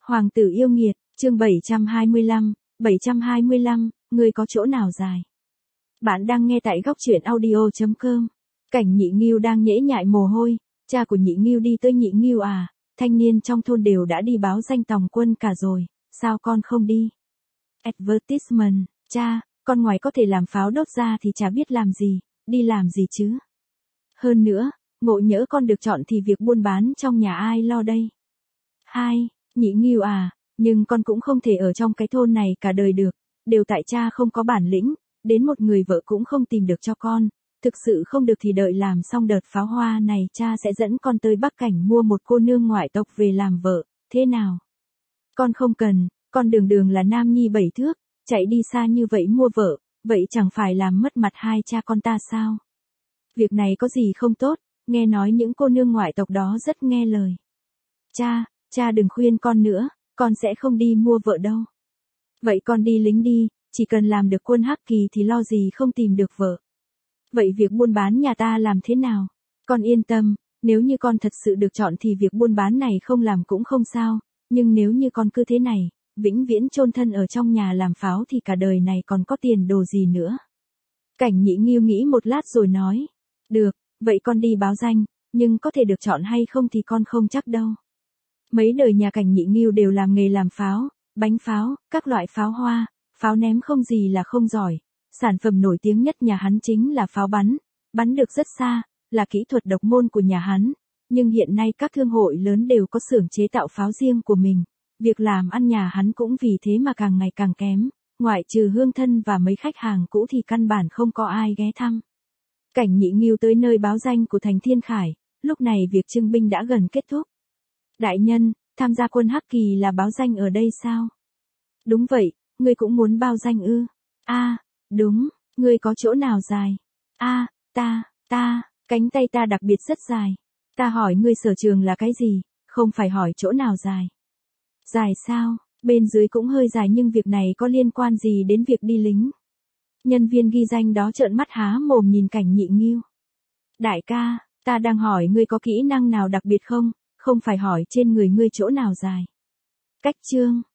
Hoàng tử yêu nghiệt, chương 725, ngươi có chỗ nào dài? Bạn đang nghe tại góc truyện audio.com. Cảnh Nhị Ngưu đang nhễ nhại mồ hôi, cha của Nhị Ngưu đi tới. Nhị Ngưu à, thanh niên trong thôn đều đã đi báo danh tòng quân cả rồi, sao con không đi? Advertisement, cha, con ngoài có thể làm pháo đốt ra thì chả biết làm gì, đi làm gì chứ? Hơn nữa, ngộ nhỡ con được chọn thì việc buôn bán trong nhà ai lo đây? Hai, Nhị Ngưu à, nhưng con cũng không thể ở trong cái thôn này cả đời được, đều tại cha không có bản lĩnh, đến một người vợ cũng không tìm được cho con, thực sự không được thì đợi làm xong đợt pháo hoa này cha sẽ dẫn con tới Bắc Cảnh mua một cô nương ngoại tộc về làm vợ, thế nào? Con không cần, con đường đường là nam nhi 7 thước, chạy đi xa như vậy mua vợ, vậy chẳng phải làm mất mặt hai cha con ta sao? Việc này có gì không tốt, nghe nói những cô nương ngoại tộc đó rất nghe lời. Cha đừng khuyên con nữa, con sẽ không đi mua vợ đâu. Vậy con đi lính đi, chỉ cần làm được quân Hắc Kỳ thì lo gì không tìm được vợ. Vậy việc buôn bán nhà ta làm thế nào? Con yên tâm, nếu như con thật sự được chọn thì việc buôn bán này không làm cũng không sao, nhưng nếu như con cứ thế này, vĩnh viễn chôn thân ở trong nhà làm pháo thì cả đời này còn có tiền đồ gì nữa. Cảnh Nhị Ngưu nghĩ một lát rồi nói, được, vậy con đi báo danh, nhưng có thể được chọn hay không thì con không chắc đâu. Mấy đời nhà Cảnh Nhị Ngưu đều làm nghề làm pháo, bánh pháo, các loại pháo hoa, pháo ném không gì là không giỏi. Sản phẩm nổi tiếng nhất nhà hắn chính là pháo bắn được rất xa, là kỹ thuật độc môn của nhà hắn. Nhưng hiện nay các thương hội lớn đều có xưởng chế tạo pháo riêng của mình. Việc làm ăn nhà hắn cũng vì thế mà càng ngày càng kém, ngoại trừ hương thân và mấy khách hàng cũ thì căn bản không có ai ghé thăm. Cảnh Nhị Ngưu tới nơi báo danh của Thành Thiên Khải, lúc này việc trưng binh đã gần kết thúc. Đại nhân, tham gia quân Hắc Kỳ là báo danh ở đây sao? Đúng vậy, ngươi cũng muốn báo danh ư? Đúng, ngươi có chỗ nào dài? Cánh tay ta đặc biệt rất dài. Ta hỏi ngươi sở trường là cái gì, không phải hỏi chỗ nào dài. Dài sao? Bên dưới cũng hơi dài nhưng việc này có liên quan gì đến việc đi lính? Nhân viên ghi danh đó trợn mắt há mồm nhìn Cảnh Nhị Ngưu. Đại ca, ta đang hỏi ngươi có kỹ năng nào đặc biệt không phải hỏi trên người ngươi chỗ nào dài. Cách chương